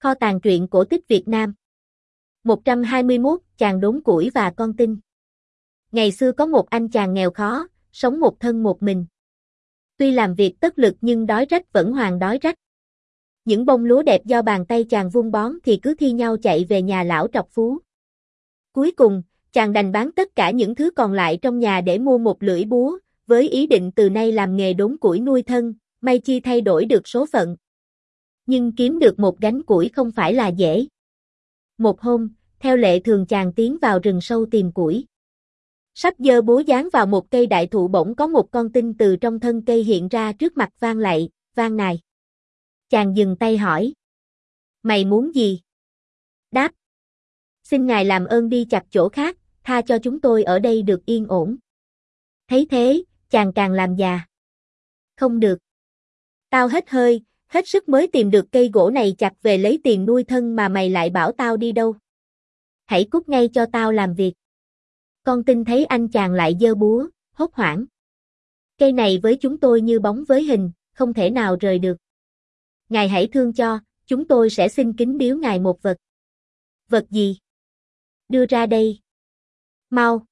Kho tàng truyện cổ tích Việt Nam. 121, chàng đốn củi và con tin. Ngày xưa có một anh chàng nghèo khó, sống một thân một mình. Tuy làm việc tất lực nhưng đói rách vẫn hoàn đói rách. Những bông lúa đẹp do bàn tay chàng vun bón thì cứ thi nhau chạy về nhà lão trọc phú. Cuối cùng, chàng đành bán tất cả những thứ còn lại trong nhà để mua một lưỡi búa, với ý định từ nay làm nghề đốn củi nuôi thân, may chi thay đổi được số phận. Nhưng kiếm được một gánh củi không phải là dễ. Một hôm, theo lệ thường chàng tiến vào rừng sâu tìm củi. Sắp giơ búa giáng vào một cây đại thụ bỗng có một con tin từ trong thân cây hiện ra trước mặt van lạy, van nài. Chàng dừng tay hỏi. Mày muốn gì? Đáp. Xin ngài làm ơn đi chặt chỗ khác, tha cho chúng tôi ở đây được yên ổn. Thấy thế, chàng càng làm già. Không được. Tao hết hơi, hết sức mới tìm được cây gỗ này chặt về lấy tiền nuôi thân mà mày lại bảo tao đi đâu. Hãy cút ngay cho tao làm việc. Con tin thấy anh chàng lại giơ búa, hốt hoảng. Cây này với chúng tôi như bóng với hình, không thể nào rời được. Ngài hãy thương cho, chúng tôi sẽ xin kính biếu ngài một vật. Vật gì? Đưa ra đây. Mau.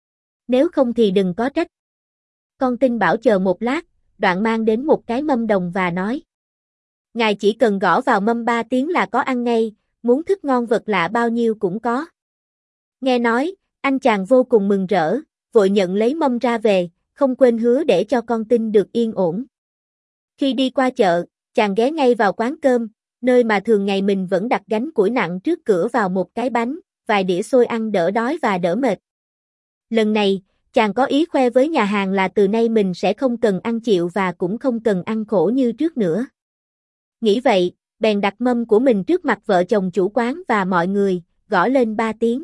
Nếu không thì đừng có trách. Con tin bảo chờ một lát, đoạn mang đến một cái mâm đồng và nói. Ngài chỉ cần gõ vào mâm 3 tiếng là có ăn ngay, muốn thức ngon vật lạ bao nhiêu cũng có. Nghe nói, anh chàng vô cùng mừng rỡ, vội nhận lấy mâm ra về, không quên hứa để cho con tin được yên ổn. Khi đi qua chợ, chàng ghé ngay vào quán cơm, nơi mà thường ngày mình vẫn đặt gánh củi nặng trước cửa vào một cái bánh, vài đĩa xôi ăn đỡ đói và đỡ mệt. Lần này, chàng có ý khoe với nhà hàng là từ nay mình sẽ không cần ăn chịu và cũng không cần ăn khổ như trước nữa. Nghĩ vậy, bèn đặt mâm của mình trước mặt vợ chồng chủ quán và mọi người, gõ lên 3 tiếng.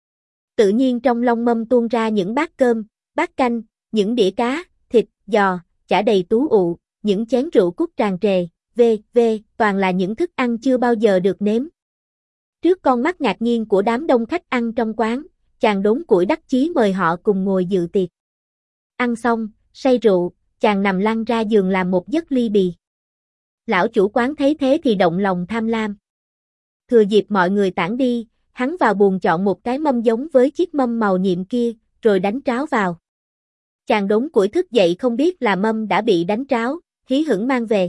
Tự nhiên trong long mâm tuôn ra những bát cơm, bát canh, những đĩa cá, thịt, giò, chả đầy tú ụ, những chén rượu cúc tràn trề, toàn là những thức ăn chưa bao giờ được nếm. Trước con mắt ngạc nhiên của đám đông khách ăn trong quán, chàng đốn củi đắc chí mời họ cùng ngồi dự tiệc. Ăn xong, say rượu, chàng nằm lăn ra giường làm một giấc ly bì. Lão chủ quán thấy thế thì động lòng tham lam. Thừa dịp mọi người tản đi, hắn vào buồng chọn một cái mâm giống với chiếc mâm màu nhiệm kia, rồi đánh tráo vào. Chàng đốn củi thức dậy không biết là mâm đã bị đánh tráo, hí hửng mang về.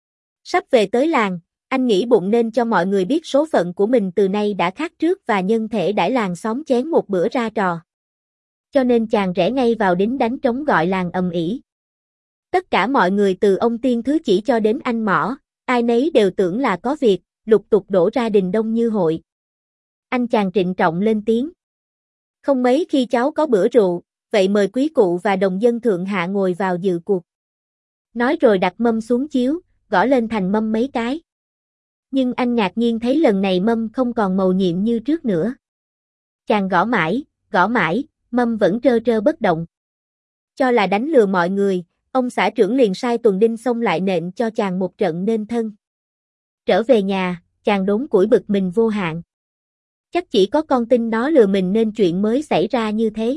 Sắp về tới làng, anh nghĩ bụng nên cho mọi người biết số phận của mình từ nay đã khác trước và nhân thể đãi làng xóm chén một bữa ra trò. Cho nên chàng rẽ ngay vào đính đánh trống gọi làng ầm ĩ. Tất cả mọi người từ ông tiên thứ chỉ cho đến anh mõ, ai nấy đều tưởng là có việc, lục tục đổ ra đình đông như hội. Anh chàng trịnh trọng lên tiếng. Không mấy khi cháu có bữa rượu, vậy mời quý cụ và đồng dân thượng hạ ngồi vào dự cuộc. Nói rồi đặt mâm xuống chiếu, gõ lên thành mâm mấy cái. Nhưng anh ngạc nhiên thấy lần này mâm không còn màu nhiệm như trước nữa. Chàng gõ mãi, mâm vẫn trơ trơ bất động. Cho là đánh lừa mọi người, ông xã trưởng liền sai tuần đinh xông lại nện cho chàng một trận nên thân. Trở về nhà, chàng đốn củi bực mình vô hạn. Chắc chỉ có con tin nó lừa mình nên chuyện mới xảy ra như thế.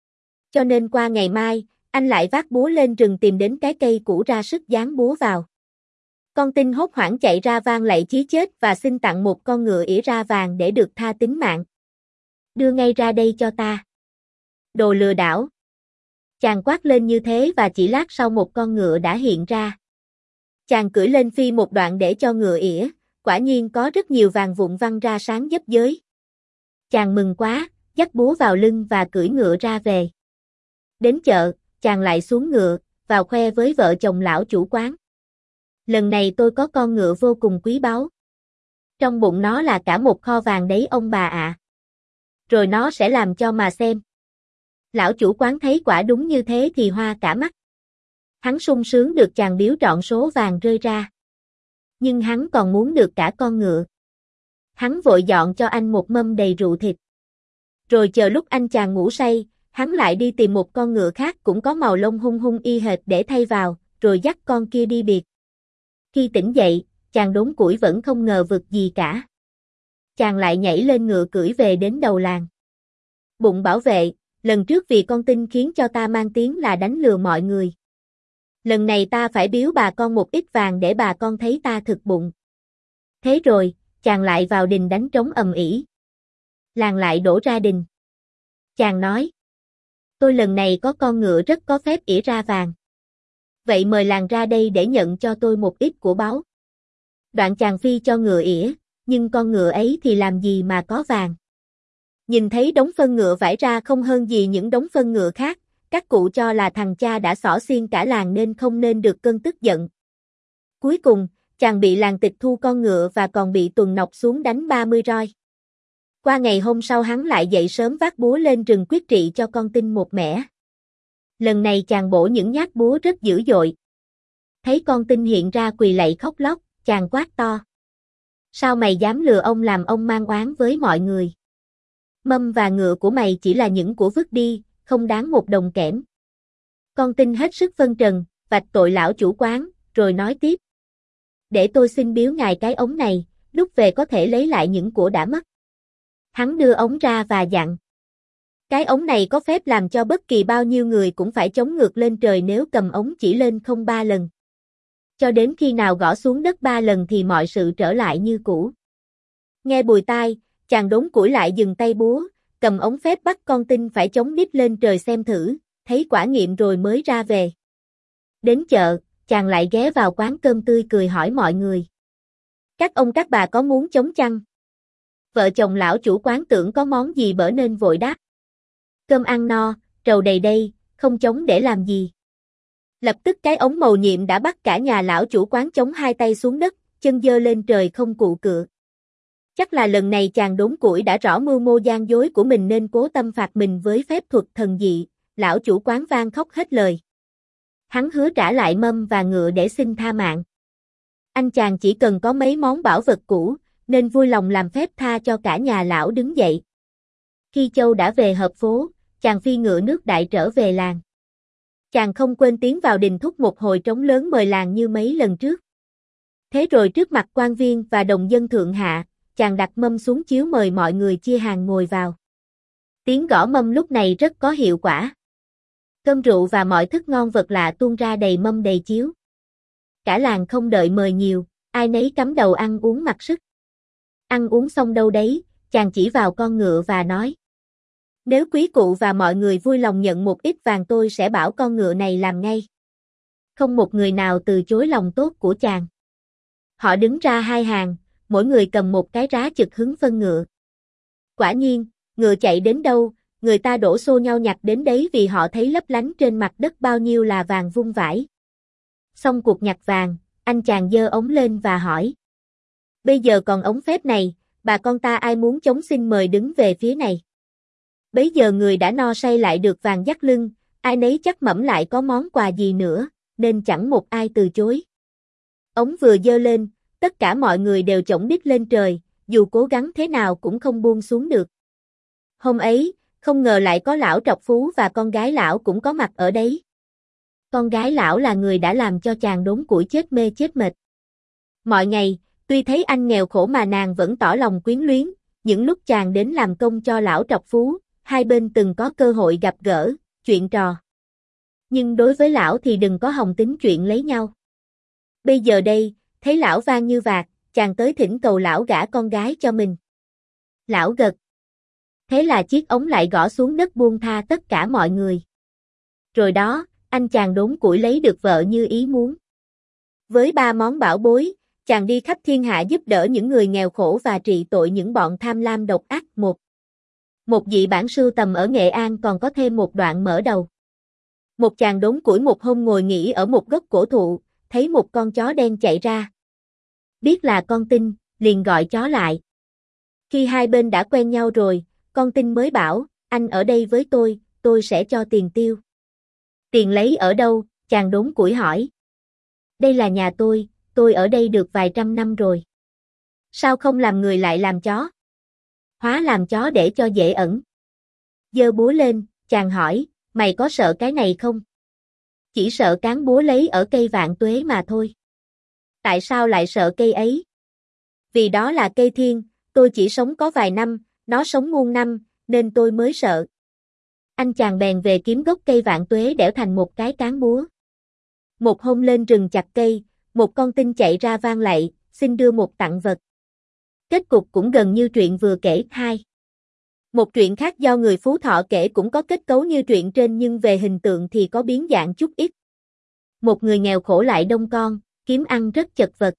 Cho nên qua ngày mai, anh lại vác búa lên rừng tìm đến cái cây cũ ra sức giáng búa vào. Con tin hốt hoảng chạy ra van lạy chí chết và xin tặng một con ngựa ỉa ra vàng để được tha tính mạng. Đưa ngay ra đây cho ta. Đồ lừa đảo. Chàng quát lên như thế và chỉ lát sau một con ngựa đã hiện ra. Chàng cưỡi lên phi một đoạn để cho ngựa ỉa, quả nhiên có rất nhiều vàng vụn văng ra sáng dấp giới. Chàng mừng quá, dắt búa vào lưng và cưỡi ngựa ra về. Đến chợ, chàng lại xuống ngựa, vào khoe với vợ chồng lão chủ quán. Lần này tôi có con ngựa vô cùng quý báu. Trong bụng nó là cả một kho vàng đấy ông bà ạ. Rồi nó sẽ làm cho mà xem. Lão chủ quán thấy quả đúng như thế thì hoa cả mắt. Hắn sung sướng được chàng biếu trọn số vàng rơi ra. Nhưng hắn còn muốn được cả con ngựa. Hắn vội dọn cho anh một mâm đầy rượu thịt. Rồi chờ lúc anh chàng ngủ say, hắn lại đi tìm một con ngựa khác cũng có màu lông hung hung y hệt để thay vào, rồi dắt con kia đi biệt. Khi tỉnh dậy, chàng đốn củi vẫn không ngờ vực gì cả. Chàng lại nhảy lên ngựa cưỡi về đến đầu làng. Bụng bảo vệ, lần trước vì con tin khiến cho ta mang tiếng là đánh lừa mọi người. Lần này ta phải biếu bà con một ít vàng để bà con thấy ta thực bụng. Thế rồi, chàng lại vào đình đánh trống ầm ĩ. Làng lại đổ ra đình. Chàng nói, tôi lần này có con ngựa rất có phép ỉa ra vàng. Vậy mời làng ra đây để nhận cho tôi một ít của báu. Đoạn chàng phi cho ngựa ỉa, nhưng con ngựa ấy thì làm gì mà có vàng. Nhìn thấy đống phân ngựa vải ra không hơn gì những đống phân ngựa khác, các cụ cho là thằng cha đã xỏ xiên cả làng nên không nên được cơn tức giận. Cuối cùng, chàng bị làng tịch thu con ngựa và còn bị tuần nọc xuống đánh 30 roi. Qua ngày hôm sau hắn lại dậy sớm vác búa lên rừng quyết trị cho con tin một mẻ. Lần này chàng bổ những nhát búa rất dữ dội. Thấy con tin hiện ra quỳ lạy khóc lóc, chàng quát to. Sao mày dám lừa ông làm ông mang oán với mọi người? Mâm và ngựa của mày chỉ là những của vứt đi, không đáng một đồng kẽm. Con tin hết sức phân trần, vạch tội lão chủ quán, rồi nói tiếp. Để tôi xin biếu ngài cái ống này, lúc về có thể lấy lại những của đã mất. Hắn đưa ống ra và dặn. Cái ống này có phép làm cho bất kỳ bao nhiêu người cũng phải chống ngược lên trời nếu cầm ống chỉ lên không 3 lần. Cho đến khi nào gõ xuống đất 3 lần thì mọi sự trở lại như cũ. Nghe bùi tai, chàng đốn củi lại dừng tay búa, cầm ống phép bắt con tin phải chống đít lên trời xem thử, thấy quả nghiệm rồi mới ra về. Đến chợ, chàng lại ghé vào quán cơm tươi cười hỏi mọi người. Các ông các bà có muốn chống chăng? Vợ chồng lão chủ quán tưởng có món gì bở nên vội đáp. Cơm ăn no, trầu đầy đây, không chống để làm gì. Lập tức cái ống mầu nhiệm đã bắt cả nhà lão chủ quán chống hai tay xuống đất, chân giơ lên trời không cụ cựa. Chắc là lần này chàng đốn củi đã rõ mưu mô gian dối của mình nên cố tâm phạt mình với phép thuật thần dị, lão chủ quán van khóc hết lời. Hắn hứa trả lại mâm và ngựa để xin tha mạng. Anh chàng chỉ cần có mấy món bảo vật cũ, nên vui lòng làm phép tha cho cả nhà lão đứng dậy. Khi Châu đã về hợp phố, chàng phi ngựa nước đại trở về làng. Chàng không quên tiến vào đình thúc một hồi trống lớn mời làng như mấy lần trước. Thế rồi trước mặt quan viên và đồng dân thượng hạ, chàng đặt mâm xuống chiếu mời mọi người chia hàng ngồi vào. Tiếng gõ mâm lúc này rất có hiệu quả. Cơm rượu và mọi thức ngon vật lạ tuôn ra đầy mâm đầy chiếu. Cả làng không đợi mời nhiều, ai nấy cắm đầu ăn uống mặc sức. Ăn uống xong đâu đấy, chàng chỉ vào con ngựa và nói. Nếu quý cụ và mọi người vui lòng nhận một ít vàng tôi sẽ bảo con ngựa này làm ngay. Không một người nào từ chối lòng tốt của chàng. Họ đứng ra hai hàng, mỗi người cầm một cái rá chực hứng phân ngựa. Quả nhiên, ngựa chạy đến đâu, người ta đổ xô nhau nhặt đến đấy vì họ thấy lấp lánh trên mặt đất bao nhiêu là vàng vung vãi. Xong cuộc nhặt vàng, anh chàng giơ ống lên và hỏi. Bây giờ còn ống phép này, bà con ta ai muốn chống xin mời đứng về phía này. Bấy giờ người đã no say lại được vàng dắt lưng, ai nấy chắc mẩm lại có món quà gì nữa, nên chẳng một ai từ chối. Ống vừa giơ lên, tất cả mọi người đều chổng đít lên trời, dù cố gắng thế nào cũng không buông xuống được. Hôm ấy, không ngờ lại có lão trọc phú và con gái lão cũng có mặt ở đấy. Con gái lão là người đã làm cho chàng đốn củi chết mê chết mệt. Mọi ngày, tuy thấy anh nghèo khổ mà nàng vẫn tỏ lòng quyến luyến, những lúc chàng đến làm công cho lão trọc phú, hai bên từng có cơ hội gặp gỡ, chuyện trò. Nhưng đối với lão thì đừng có hòng tính chuyện lấy nhau. Bây giờ đây, thấy lão van như vạc, chàng tới thỉnh cầu lão gả con gái cho mình. Lão gật. Thế là chiếc ống lại gõ xuống đất buông tha tất cả mọi người. Rồi đó, anh chàng đốn củi lấy được vợ như ý muốn. Với 3 món bảo bối, chàng đi khắp thiên hạ giúp đỡ những người nghèo khổ và trị tội những bọn tham lam độc ác. Một dị bản sưu tầm ở Nghệ An còn có thêm một đoạn mở đầu. Một chàng đốn củi một hôm ngồi nghỉ ở một gốc cổ thụ, thấy một con chó đen chạy ra. Biết là con tin, liền gọi chó lại. Khi hai bên đã quen nhau rồi, con tin mới bảo, anh ở đây với tôi sẽ cho tiền tiêu. Tiền lấy ở đâu, chàng đốn củi hỏi. Đây là nhà tôi ở đây được vài trăm năm rồi. Sao không làm người lại làm chó? Hóa làm chó để cho dễ ẩn. Giơ búa lên, chàng hỏi, mày có sợ cái này không? Chỉ sợ cán búa lấy ở cây vạn tuế mà thôi. Tại sao lại sợ cây ấy? Vì đó là cây thiên, tôi chỉ sống có vài năm, nó sống muôn năm, nên tôi mới sợ. Anh chàng bèn về kiếm gốc cây vạn tuế đẽo thành một cái cán búa. Một hôm lên rừng chặt cây, một con tin chạy ra vang lạy, xin đưa một tặng vật. Kết cục cũng gần như truyện vừa kể. 2. Một truyện khác do người Phú Thọ kể cũng có kết cấu như truyện trên nhưng về hình tượng thì có biến dạng chút ít. Một người nghèo khổ lại đông con, kiếm ăn rất chật vật.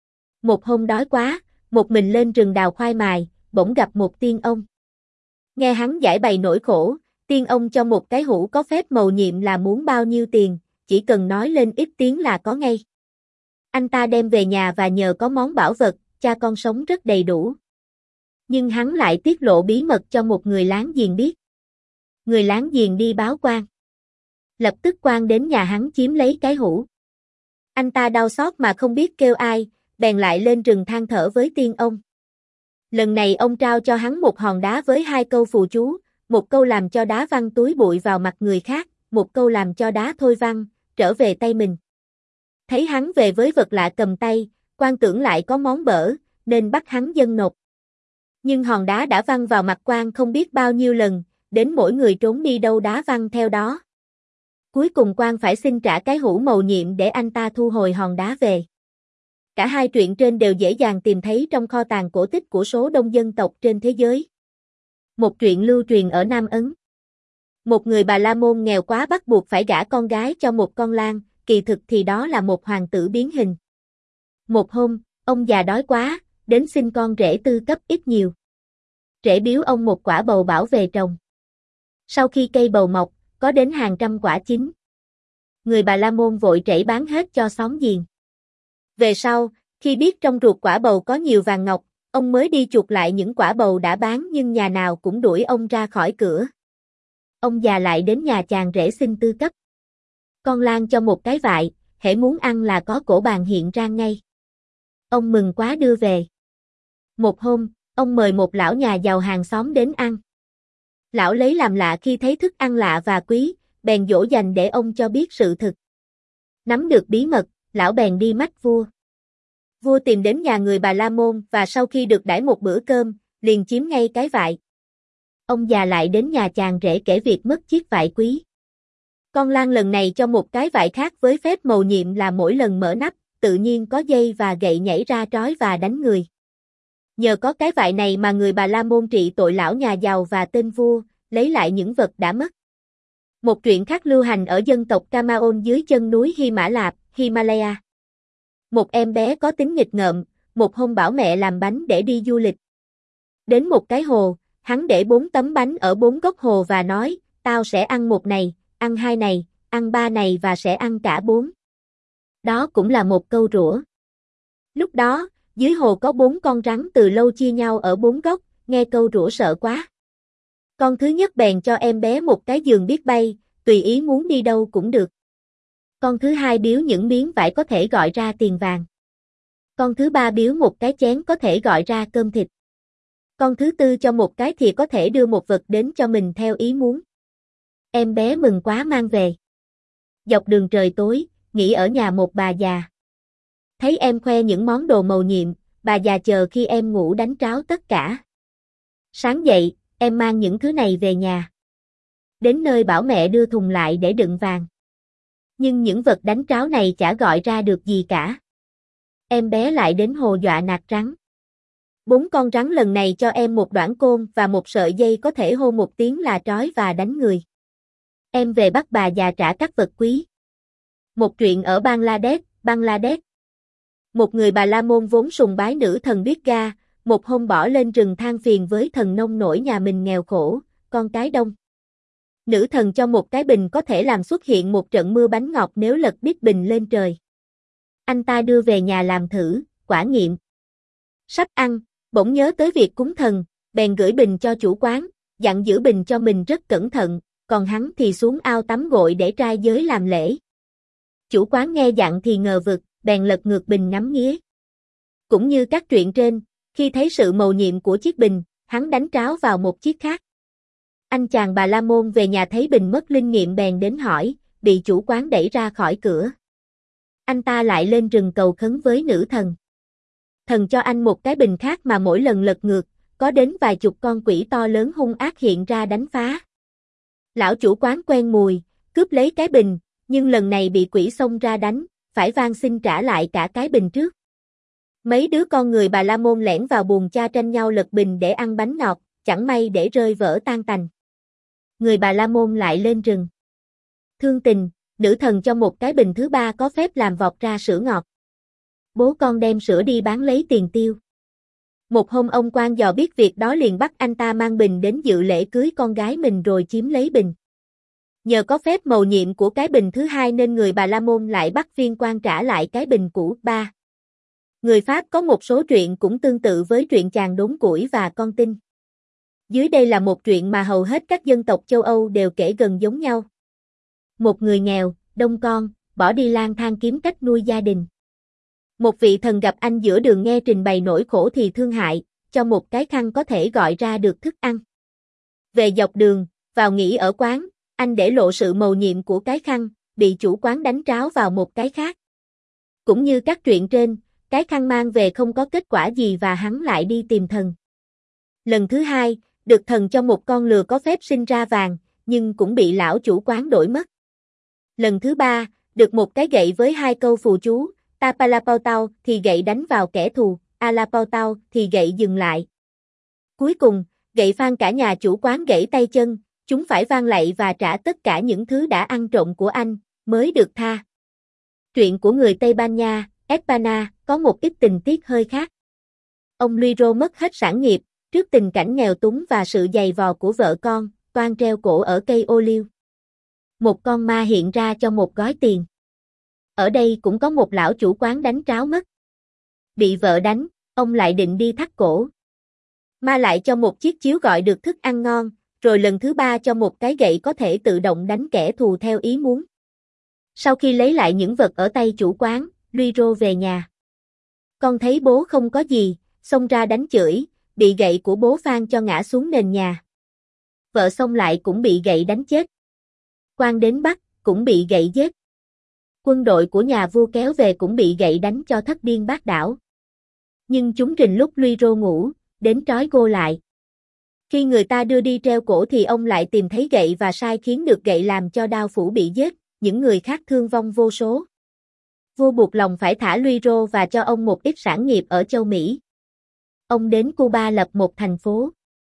Một hôm đói quá, một mình lên rừng đào khoai mài, bỗng gặp một tiên ông. Nghe hắn giải bày nỗi khổ, tiên ông cho một cái hũ có phép mầu nhiệm là muốn bao nhiêu tiền, chỉ cần nói lên ít tiếng là có ngay. Anh ta đem về nhà và nhờ có món bảo vật, cha con sống rất đầy đủ. Nhưng hắn lại tiết lộ bí mật cho một người láng giềng biết. Người láng giềng đi báo quan. Lập tức quan đến nhà hắn chiếm lấy cái hũ. Anh ta đau xót mà không biết kêu ai, bèn lại lên rừng than thở với tiên ông. Lần này ông trao cho hắn một hòn đá với 2 câu phù chú, một câu làm cho đá văng túi bụi vào mặt người khác, một câu làm cho đá thôi văng, trở về tay mình. Thấy hắn về với vật lạ cầm tay, quan tưởng lại có món bở, nên bắt hắn dâng nộp. Nhưng hòn đá đã văng vào mặt quan không biết bao nhiêu lần, đến mỗi người trốn đi đâu đá văng theo đó. Cuối cùng quan phải xin trả cái hũ mầu nhiệm để anh ta thu hồi hòn đá về. Cả hai truyện trên đều dễ dàng tìm thấy trong kho tàng cổ tích của số đông dân tộc trên thế giới. Một truyện lưu truyền ở Nam Ấn. Một người Bà La Môn nghèo quá bắt buộc phải gả con gái cho một con lang, kỳ thực thì đó là một hoàng tử biến hình. Một hôm, ông già đói quá, đến xin con rể tư cấp ít nhiều. Rể biếu ông một quả bầu bảo về trồng. Sau khi cây bầu mọc, có đến hàng trăm quả chín. Người Bà La Môn vội rẫy bán hết cho xóm giềng. Về sau, khi biết trong ruột quả bầu có nhiều vàng ngọc, ông mới đi chuộc lại những quả bầu đã bán nhưng nhà nào cũng đuổi ông ra khỏi cửa. Ông già lại đến nhà chàng rể xin tư cấp. Con lang cho một cái vại, hễ muốn ăn là có cổ bàn hiện ra ngay. Ông mừng quá đưa về. Một hôm, ông mời một lão nhà giàu hàng xóm đến ăn. Lão lấy làm lạ khi thấy thức ăn lạ và quý, bèn dỗ dành để ông cho biết sự thực. Nắm được bí mật, lão bèn đi mách vua. Vua tìm đến nhà người Bà La Môn và sau khi được đãi một bữa cơm, liền chiếm ngay cái vại. Ông già lại đến nhà chàng rể kể việc mất chiếc vại quý. Con lang lần này cho một cái vại khác với phép mầu nhiệm là mỗi lần mở nắp, tự nhiên có dây và gậy nhảy ra trói và đánh người. Nhờ có cái vại này mà người Bà La Môn trị tội lão nhà giàu và tên vua, lấy lại những vật đã mất. Một truyện khác lưu hành ở dân tộc Kamaon dưới chân núi Hy Mã Lạp, Himalaya. Một em bé có tính nghịch ngợm, một hôm bảo mẹ làm bánh để đi du lịch. Đến một cái hồ, hắn để 4 tấm bánh ở 4 góc hồ và nói, tao sẽ ăn một này, ăn 2 này, ăn 3 này và sẽ ăn cả 4. Đó cũng là một câu rủa. Lúc đó, dưới hồ có 4 con rắn từ lâu chia nhau ở 4 góc, nghe câu rủa sợ quá. Con thứ nhất bèn cho em bé một cái giường biết bay, tùy ý muốn đi đâu cũng được. Con thứ hai biếu những miếng vải có thể gọi ra tiền vàng. Con thứ ba biếu một cái chén có thể gọi ra cơm thịt. Con thứ tư cho một cái thìa có thể đưa một vật đến cho mình theo ý muốn. Em bé mừng quá mang về. Dọc đường trời tối, nghỉ ở nhà một bà già. Thấy em khoe những món đồ mầu nhiệm, bà già chờ khi em ngủ đánh tráo tất cả. Sáng dậy, em mang những thứ này về nhà. Đến nơi bảo mẹ đưa thùng lại để đựng vàng. Nhưng những vật đánh tráo này chả gọi ra được gì cả. Em bé lại đến hồ dọa nạt rắn. 4 con rắn lần này cho em một đoạn côn và một sợi dây có thể hô một tiếng là trói và đánh người. Em về bắt bà già trả các vật quý. Một truyện ở Bangladesh. Một người Bà La Môn vốn sùng bái nữ thần Durga, một hôm bỏ lên rừng than phiền với thần nông nổi nhà mình nghèo khổ, con cái đông. Nữ thần cho một cái bình có thể làm xuất hiện một trận mưa bánh ngọt nếu lật đít bình lên trời. Anh ta đưa về nhà làm thử, quả nghiệm. Sắp ăn, bỗng nhớ tới việc cúng thần, bèn gửi bình cho chủ quán, dặn giữ bình cho mình rất cẩn thận, còn hắn thì xuống ao tắm gội để trai giới làm lễ. Chủ quán nghe dặn thì ngờ vực, bèn lật ngược bình ngắm nghía. Cũng như các truyện trên, khi thấy sự mầu nhiệm của chiếc bình, hắn đánh tráo vào một chiếc khác. Anh chàng Bà La Môn về nhà thấy bình mất linh nghiệm bèn đến hỏi, bị chủ quán đẩy ra khỏi cửa. Anh ta lại lên rừng cầu khấn với nữ thần. Thần cho anh một cái bình khác mà mỗi lần lật ngược, có đến vài chục con quỷ to lớn hung ác hiện ra đánh phá. Lão chủ quán quen mùi, cướp lấy cái bình, nhưng lần này bị quỷ xông ra đánh, phải van xin trả lại cả cái bình trước. Mấy đứa con người Bà La Môn lẻn vào buồng cha tranh nhau lật bình để ăn bánh ngọt, chẳng may để rơi vỡ tan tành. Người Bà La Môn lại lên rừng. Thương tình, nữ thần cho một cái bình thứ ba có phép làm vọt ra sữa ngọt. Bố con đem sữa đi bán lấy tiền tiêu. Một hôm ông quan dò biết việc đó liền bắt anh ta mang bình đến dự lễ cưới con gái mình rồi chiếm lấy bình. Nhờ có phép mầu nhiệm của cái bình thứ hai nên người Bà La Môn lại bắt viên quan trả lại cái bình cũ. 3. Người Pháp có một số truyện cũng tương tự với truyện chàng đốn củi và con tin. Dưới đây là một truyện mà hầu hết các dân tộc châu Âu đều kể gần giống nhau. Một người nghèo, đông con, bỏ đi lang thang kiếm cách nuôi gia đình. Một vị thần gặp anh giữa đường nghe trình bày nỗi khổ thì thương hại, cho một cái khăn có thể gọi ra được thức ăn. Về dọc đường, vào nghỉ ở quán, anh để lộ sự mầu nhiệm của cái khăn, bị chủ quán đánh tráo vào một cái khác. Cũng như các truyện trên, cái khăn mang về không có kết quả gì và hắn lại đi tìm thần. Lần thứ hai, được thần cho một con lừa có phép sinh ra vàng, nhưng cũng bị lão chủ quán đổi mất. Lần thứ ba, được một cái gậy với hai câu phù chú, ta pa la pao tao thì gậy đánh vào kẻ thù, a la pao tao thì gậy dừng lại. Cuối cùng, gậy phan cả nhà chủ quán gãy tay chân, chúng phải vang lạy và trả tất cả những thứ đã ăn trộm của anh, mới được tha. Truyện của người Tây Ban Nha, Espana, có một ít tình tiết hơi khác. Ông Luiro mất hết sản nghiệp, trước tình cảnh nghèo túng và sự giày vò của vợ con, toan treo cổ ở cây ô liu. Một con ma hiện ra cho một gói tiền. Ở đây cũng có một lão chủ quán đánh tráo mất. Bị vợ đánh, ông lại định đi thắt cổ. Ma lại cho một chiếc chiếu gọi được thức ăn ngon, rồi lần thứ ba cho một cái gậy có thể tự động đánh kẻ thù theo ý muốn. Sau khi lấy lại những vật ở tay chủ quán, Luiro về nhà. Con thấy bố không có gì, xông ra đánh chửi, bị gậy của bố phan cho ngã xuống nền nhà. Vợ xông lại cũng bị gậy đánh chết. Quan đến bắt, cũng bị gậy giết. Quân đội của nhà vua kéo về cũng bị gậy đánh cho thất điên bát đảo. Nhưng chúng rình lúc Luiro ngủ, đến trói gô lại. Khi người ta đưa đi treo cổ thì ông lại tìm thấy gậy và sai khiến được gậy làm cho đao phủ bị giết, những người khác thương vong vô số. Vua buộc lòng phải thả Luiro và cho ông một ít sản nghiệp ở châu Mỹ. Ông đến Cuba lập một thành phố.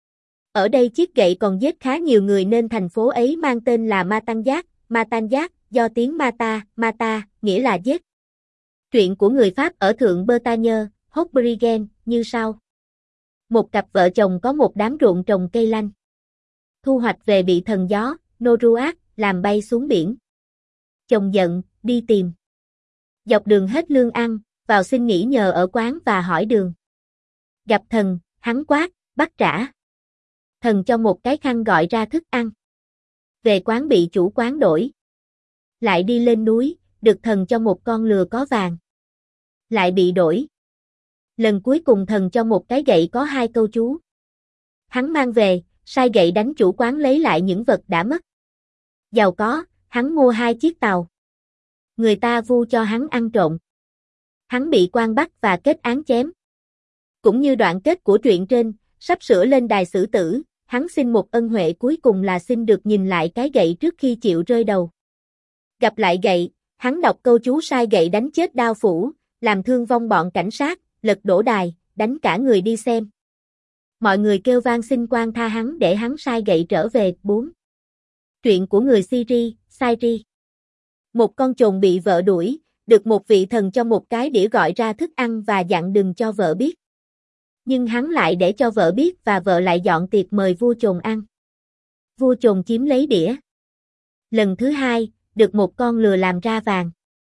Ở đây chiếc gậy còn giết khá nhiều người nên thành phố ấy mang tên là Matanzas, do tiếng Mata, nghĩa là giết. Truyện của người Pháp ở Thượng Bretagne, Haut-Brigen, như sau. Một cặp vợ chồng có một đám ruộng trồng cây lanh. Thu hoạch về bị thần gió, Noruat, làm bay xuống biển. Chồng giận, đi tìm. Dọc đường hết lương ăn, vào xin nghỉ nhờ ở quán và hỏi đường. Gặp thần, hắn quát, bắt trả. Thần cho một cái khăn gọi ra thức ăn. Về quán bị chủ quán đổi. Lại đi lên núi, được thần cho một con lừa có vàng. Lại bị đổi. Lần cuối cùng thần cho một cái gậy có hai câu chú. Hắn mang về, sai gậy đánh chủ quán lấy lại những vật đã mất. Giàu có, hắn mua 2 chiếc tàu. Người ta vu cho hắn ăn trộm. Hắn bị quan bắt và kết án chém. Cũng như đoạn kết của truyện trên, sắp sửa lên đài xử tử, hắn xin một ân huệ cuối cùng là xin được nhìn lại cái gậy trước khi chịu rơi đầu. Gặp lại gậy, hắn đọc câu chú sai gậy đánh chết đao phủ, làm thương vong bọn cảnh sát, lật đổ đài, đánh cả người đi xem. Mọi người kêu vang xin quan tha hắn để hắn sai gậy trở về. 4. Truyện của người Syri. Một con chồn bị vợ đuổi, được một vị thần cho một cái đĩa gọi ra thức ăn và dặn đừng cho vợ biết. Nhưng hắn lại để cho vợ biết và vợ lại dọn tiệc mời vua chồn ăn. Vua chồn chiếm lấy đĩa. Lần thứ hai, được một con lừa làm ra vàng.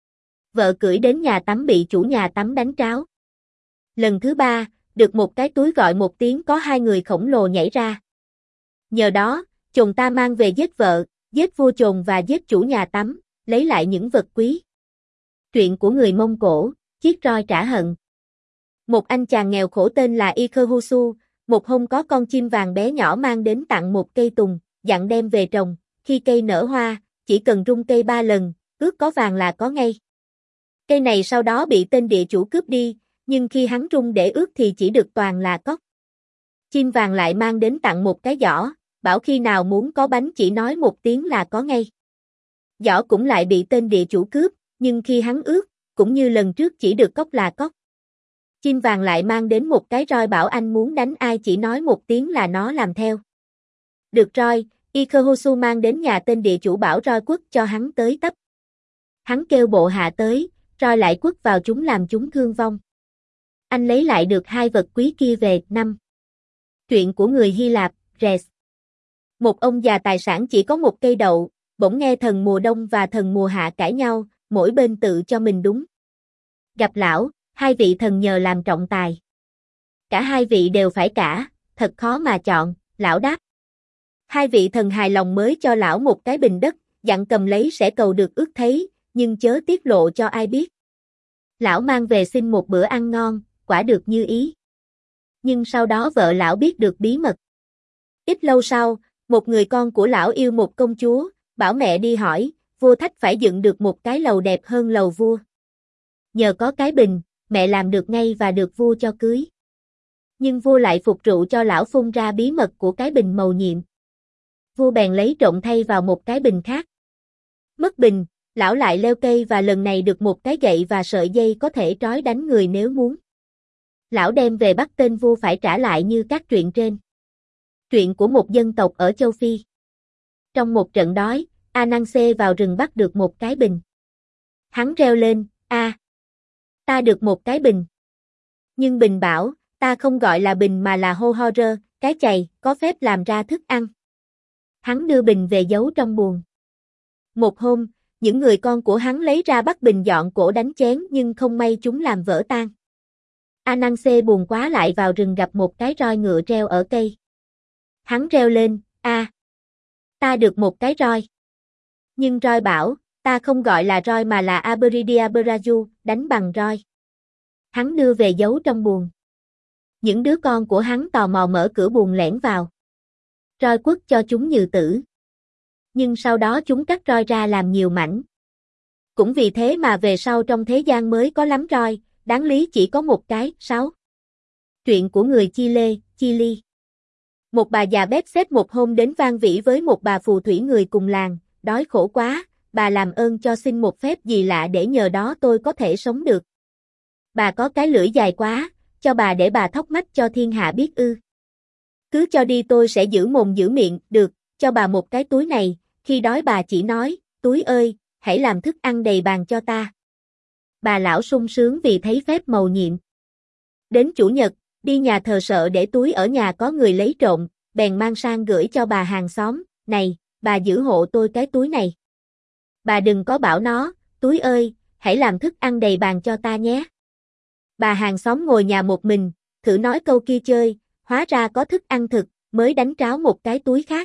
Vợ cưỡi đến nhà tắm bị chủ nhà tắm đánh tráo. Lần thứ ba, được một cái túi gọi một tiếng có 2 người khổng lồ nhảy ra. Nhờ đó, chồn ta mang về giết vợ, giết vua chồn và giết chủ nhà tắm, lấy lại những vật quý. Truyện của người Mông Cổ, chiếc roi trả hận. Một anh chàng nghèo khổ tên là Ikhusu, một hôm có con chim vàng bé nhỏ mang đến tặng một cây tùng, dặn đem về trồng, khi cây nở hoa, chỉ cần rung cây 3 lần, ước có vàng là có ngay. Cây này sau đó bị tên địa chủ cướp đi, nhưng khi hắn rung để ước thì chỉ được toàn là cóc. Chim vàng lại mang đến tặng một cái giỏ, bảo khi nào muốn có bánh chỉ nói một tiếng là có ngay. Giỏ cũng lại bị tên địa chủ cướp, nhưng khi hắn ước, cũng như lần trước chỉ được cóc là cóc. Chim vàng lại mang đến một cái roi bảo anh muốn đánh ai chỉ nói một tiếng là nó làm theo. Được roi, Ikehosu mang đến nhà tên địa chủ bảo roi quất cho hắn tới tấp. Hắn kêu bộ hạ tới, roi lại quất vào chúng làm chúng thương vong. Anh lấy lại được hai vật quý kia về. 5. Chuyện của người Hy Lạp, Res. Một ông già tài sản chỉ có một cây đậu, bỗng nghe thần mùa đông và thần mùa hạ cãi nhau, mỗi bên tự cho mình đúng. Gặp lão, hai vị thần nhờ làm trọng tài. Cả hai vị đều phải cả, thật khó mà chọn, lão đáp. Hai vị thần hài lòng mới cho lão một cái bình đất, dặn cầm lấy sẽ cầu được ước thấy, nhưng chớ tiết lộ cho ai biết. Lão mang về xin một bữa ăn ngon, quả được như ý. Nhưng sau đó vợ lão biết được bí mật. Ít lâu sau, một người con của lão yêu một công chúa, bảo mẹ đi hỏi, vua Thách phải dựng được một cái lầu đẹp hơn lầu vua. Nhờ có cái bình, mẹ làm được ngay và được vua cho cưới. Nhưng vua lại phục rượu cho lão phun ra bí mật của cái bình mầu nhiệm. Vua bèn lấy trộn thay vào một cái bình khác. Mất bình, lão lại leo cây và lần này được một cái gậy và sợi dây có thể trói đánh người nếu muốn. Lão đem về bắt tên vua phải trả lại như các truyện trên. Truyện của một dân tộc ở châu Phi. Trong một trận đói, Ananse vào rừng bắt được một cái bình. Hắn reo lên, ta được một cái bình. Nhưng bình bảo, ta không gọi là bình mà là hô ho rơ, cái chày, có phép làm ra thức ăn. Hắn đưa bình về giấu trong buồng. Một hôm, những người con của hắn lấy ra bắt bình dọn cổ đánh chén nhưng không may chúng làm vỡ tan. Ananse buồn quá lại vào rừng gặp một cái roi ngựa treo ở cây. Hắn reo lên, ta được một cái roi. Nhưng roi bảo, ta không gọi là roi mà là Aberidiaberaju, đánh bằng roi. Hắn đưa về giấu trong buồng. Những đứa con của hắn tò mò mở cửa buồng lẻn vào. Roi quất cho chúng như tử. Nhưng sau đó chúng cắt roi ra làm nhiều mảnh. Cũng vì thế mà về sau trong thế gian mới có lắm roi, đáng lý chỉ có một cái. 6. Chuyện của người Chile, Chile. Một bà già bếp xếp một hôm đến van vỉ với một bà phù thủy người cùng làng, đói khổ quá, bà làm ơn cho xin một phép gì lạ để nhờ đó tôi có thể sống được. Bà có cái lưỡi dài quá, cho bà để bà thóc mách cho thiên hạ biết ư. Cứ cho đi tôi sẽ giữ mồm giữ miệng, được, cho bà một cái túi này, khi đói bà chỉ nói, túi ơi, hãy làm thức ăn đầy bàn cho ta. Bà lão sung sướng vì thấy phép mầu nhiệm. Đến chủ nhật, đi nhà thờ sợ để túi ở nhà có người lấy trộm, bèn mang sang gửi cho bà hàng xóm, này, bà giữ hộ tôi cái túi này. Bà đừng có bảo nó, túi ơi, hãy làm thức ăn đầy bàn cho ta nhé. Bà hàng xóm ngồi nhà một mình, thử nói câu kia chơi, hóa ra có thức ăn thực, mới đánh tráo một cái túi khác.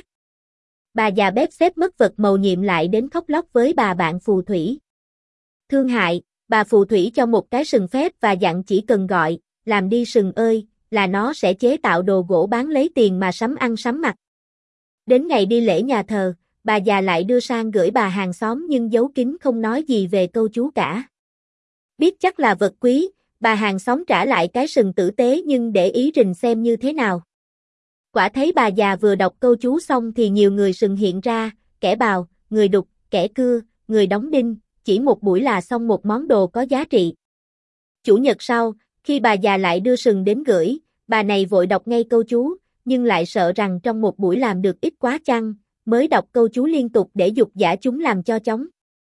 Bà già bếp xếp mất vật mầu nhiệm lại đến khóc lóc với bà bạn phù thủy. Thương hại, bà phù thủy cho một cái sừng phép và dặn chỉ cần gọi, làm đi sừng ơi, là nó sẽ chế tạo đồ gỗ bán lấy tiền mà sắm ăn sắm mặc. Đến ngày đi lễ nhà thờ, bà già lại đưa sang gửi bà hàng xóm nhưng giấu kín không nói gì về câu chú cả. Biết chắc là vật quý, bà hàng xóm trả lại cái sừng tử tế nhưng để ý rình xem như thế nào. Quả thấy bà già vừa đọc câu chú xong thì nhiều người sừng hiện ra, kẻ bào, người đục, kẻ cưa, người đóng đinh, chỉ một buổi là xong một món đồ có giá trị. Chủ nhật sau, khi bà già lại đưa sừng đến gửi, bà này vội đọc ngay câu chú, nhưng lại sợ rằng trong một buổi làm được ít quá chăng, mới đọc câu chú liên tục để giục giả chúng làm cho chóng.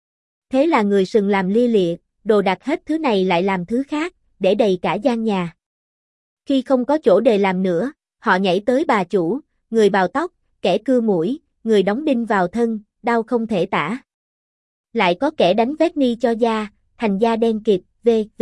Thế là người sừng làm lia lịa, đồ đạc hết thứ này lại làm thứ khác, để đầy cả gian nhà. Khi không có chỗ để làm nữa, họ nhảy tới bà chủ, người bào tóc, kẻ cưa mũi, người đóng đinh vào thân, đau không thể tả. Lại có kẻ đánh vét ni cho da, thành da đen kịt, v.v.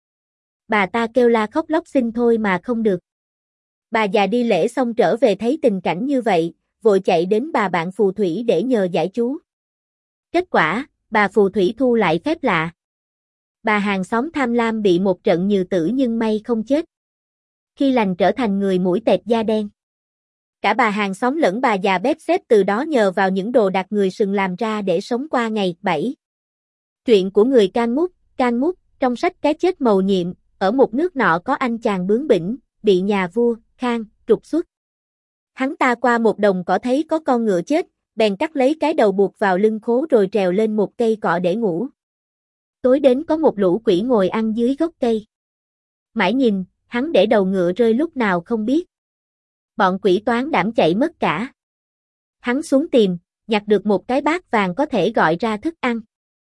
Bà ta kêu la khóc lóc xin thôi mà không được. Bà già đi lễ xong trở về thấy tình cảnh như vậy, vội chạy đến bà bạn phù thủy để nhờ giải chú. Kết quả, bà phù thủy thu lại phép lạ. Bà hàng xóm tham lam bị một trận nhừ tử nhưng may không chết. Khi lành trở thành người mũi tẹt da đen. Cả bà hàng xóm lẫn bà già bếp xếp từ đó nhờ vào những đồ đạc người sừng làm ra để sống qua ngày. 7. Chuyện của người Can Mút, trong sách Cái chết mầu nhiệm, ở một nước nọ có anh chàng bướng bỉnh, bị nhà vua, Khang, trục xuất. Hắn ta qua một đồng cỏ thấy có con ngựa chết, bèn cắt lấy cái đầu buộc vào lưng khố rồi trèo lên một cây cọ để ngủ. Tối đến có một lũ quỷ ngồi ăn dưới gốc cây. Mãi nhìn, hắn để đầu ngựa rơi lúc nào không biết. Bọn quỷ toán đảm chạy mất cả. Hắn xuống tìm, nhặt được một cái bát vàng có thể gọi ra thức ăn.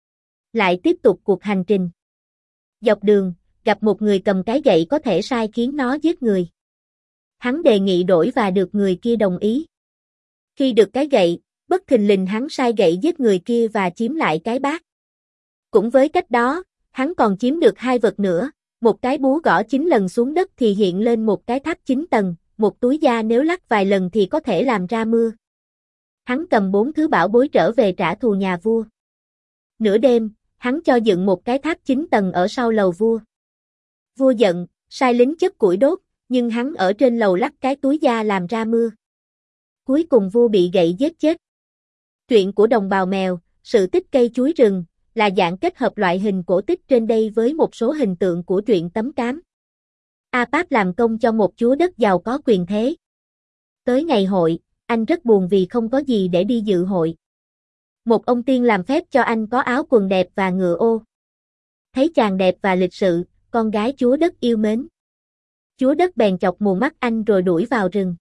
Lại tiếp tục cuộc hành trình. Dọc đường, gặp một người cầm cái gậy có thể sai khiến nó giết người. Hắn đề nghị đổi và được người kia đồng ý. Khi được cái gậy, bất thình lình hắn sai gậy giết người kia và chiếm lại cái bát. Cũng với cách đó, hắn còn chiếm được 2 vật nữa, một cái búa gõ 9 lần xuống đất thì hiện lên một cái tháp 9 tầng, một túi da nếu lắc vài lần thì có thể làm ra mưa. Hắn cầm 4 thứ bảo bối trở về trả thù nhà vua. Nửa đêm, hắn cho dựng một cái tháp 9 tầng ở sau lầu vua. Vua giận, sai lính chất củi đốt, nhưng hắn ở trên lầu lắc cái túi da làm ra mưa. Cuối cùng vua bị gậy giết chết. Truyện của đồng bào mèo, sự tích cây chuối rừng, là dạng kết hợp loại hình cổ tích trên đây với một số hình tượng của truyện tấm cám. A Páp làm công cho một chúa đất giàu có quyền thế. Tới ngày hội, anh rất buồn vì không có gì để đi dự hội. Một ông tiên làm phép cho anh có áo quần đẹp và ngựa ô. Thấy chàng đẹp và lịch sự, con gái chúa đất yêu mến. Chúa đất bèn chọc mù mắt anh rồi đuổi vào rừng.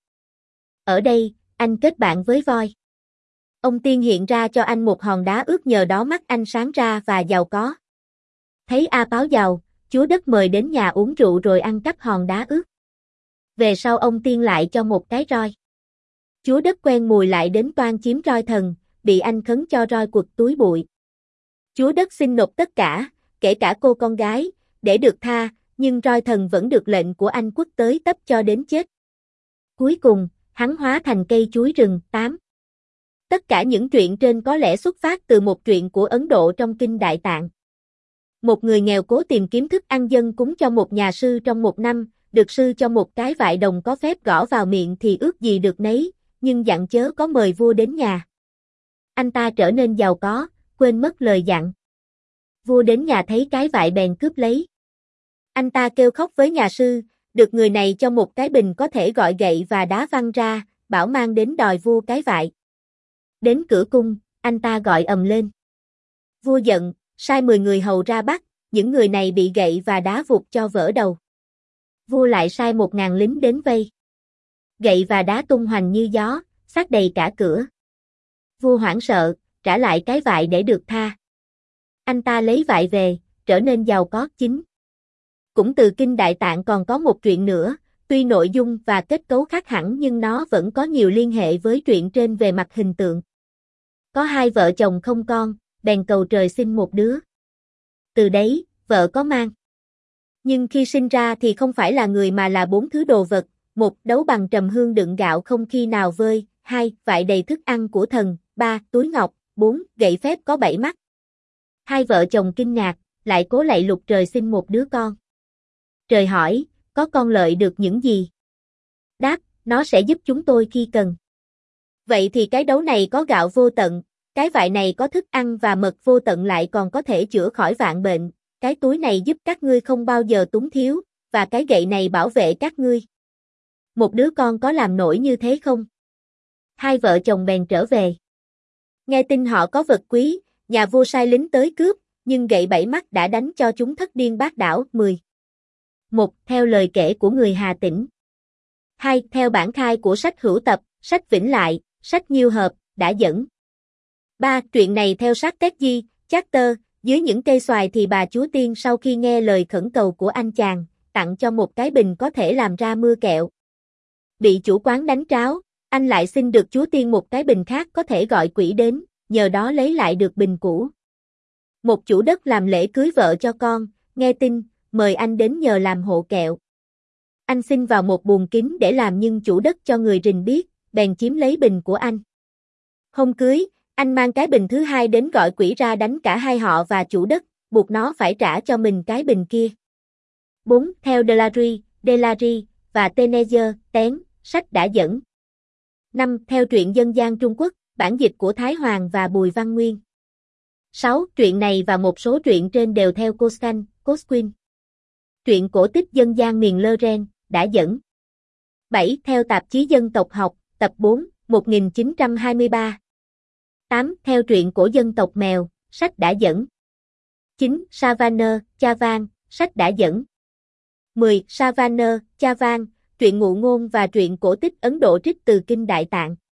Ở đây, anh kết bạn với voi. Ông tiên hiện ra cho anh một hòn đá ước nhờ đó mắt anh sáng ra và giàu có. Thấy A Páo giàu, chúa đất mời đến nhà uống rượu rồi ăn cắp hòn đá ước. Về sau ông tiên lại cho một cái roi. Chúa đất quen mùi lại đến toan chiếm roi thần, bị anh khấn cho roi quật túi bụi. Chúa đất xin nộp tất cả, kể cả cô con gái, để được tha, nhưng roi thần vẫn được lệnh của anh quất tới tấp cho đến chết. Cuối cùng, hắn hóa thành cây chuối rừng. 8. Tất cả những truyện trên có lẽ xuất phát từ một truyện của Ấn Độ trong Kinh Đại Tạng. Một người nghèo cố tìm kiếm thức ăn dâng cúng cho một nhà sư trong một năm, được sư cho một cái vại đồng có phép gõ vào miệng thì ước gì được nấy, nhưng dặn chớ có mời vua đến nhà. Anh ta trở nên giàu có, quên mất lời dặn. Vua đến nhà thấy cái vại bèn cướp lấy. Anh ta kêu khóc với nhà sư, được người này cho một cái bình có thể gọi gậy và đá văng ra, bảo mang đến đòi vua cái vại. Đến cửa cung, anh ta gọi ầm lên. Vua giận, sai 10 người hầu ra bắt, những người này bị gậy và đá vụt cho vỡ đầu. Vua lại sai 1000 lính đến vây. Gậy và đá tung hoành như gió, xác đầy cả cửa. Vua hoảng sợ, trả lại cái vại để được tha. Anh ta lấy vại về, trở nên giàu có. 9. Cũng từ Kinh Đại Tạng còn có một truyện nữa, tuy nội dung và kết cấu khác hẳn nhưng nó vẫn có nhiều liên hệ với truyện trên về mặt hình tượng. Có 2 vợ chồng không con, bèn cầu trời sinh một đứa. Từ đấy, vợ có mang. Nhưng khi sinh ra thì không phải là người mà là 4 thứ đồ vật, 1. Đấu bằng trầm hương đựng gạo không khi nào vơi, 2. Vại đầy thức ăn của thần, 3. Túi ngọc, 4. Gậy phép có 7 mắt. 2 vợ chồng kinh ngạc, lại cố lạy lục trời xin một đứa con. Trời hỏi, có con lợi được những gì? Đáp, nó sẽ giúp chúng tôi khi cần. Vậy thì cái đấu này có gạo vô tận, cái vại này có thức ăn và mật vô tận lại còn có thể chữa khỏi vạn bệnh, cái túi này giúp các ngươi không bao giờ túng thiếu, và cái gậy này bảo vệ các ngươi. Một đứa con có làm nổi như thế không? 2 vợ chồng bèn trở về. Nghe tin họ có vật quý, nhà vua sai lính tới cướp, nhưng gậy 7 mắt đã đánh cho chúng thất điên bát đảo. 10. 1. Theo lời kể của người Hà Tĩnh. 2. Theo bản khai của sách Hữu Tập, sách Vĩnh Lại, sách Nhiêu Hợp, đã dẫn. 3. Truyện này theo sát Tét Di, Chapter, dưới những cây xoài thì bà chúa tiên sau khi nghe lời khẩn cầu của anh chàng, tặng cho một cái bình có thể làm ra mưa kẹo. Bị chủ quán đánh tráo, anh lại xin được chúa tiên một cái bình khác có thể gọi quỷ đến, nhờ đó lấy lại được bình cũ. Một chủ đất làm lễ cưới vợ cho con, nghe tin, mời anh đến nhờ làm hộ kẹo. Anh xin vào một buồng kín để làm nhưng chủ đất cho người rình biết, bèn chiếm lấy bình của anh. Hôm cưới, anh mang cái bình thứ 2 đến gọi quỷ ra đánh cả hai họ và chủ đất, buộc nó phải trả cho mình cái bình kia. 4. Theo Delary và Tenezer, Tén, sách đã dẫn. 5. Theo truyện dân gian Trung Quốc, bản dịch của Thái Hoàng và Bùi Văn Nguyên. 6. Truyện này và một số truyện trên đều theo Cosquin. Truyện cổ tích dân gian miền Lorraine, đã dẫn. 7. Theo tạp chí Dân tộc học, tập 4, 1923. 8. Theo truyện cổ dân tộc mèo, sách đã dẫn. 9. Savannah, Chavan, sách đã dẫn. 10. Savanna, Chavan, truyện ngụ ngôn và truyện cổ tích Ấn Độ trích từ Kinh Đại Tạng.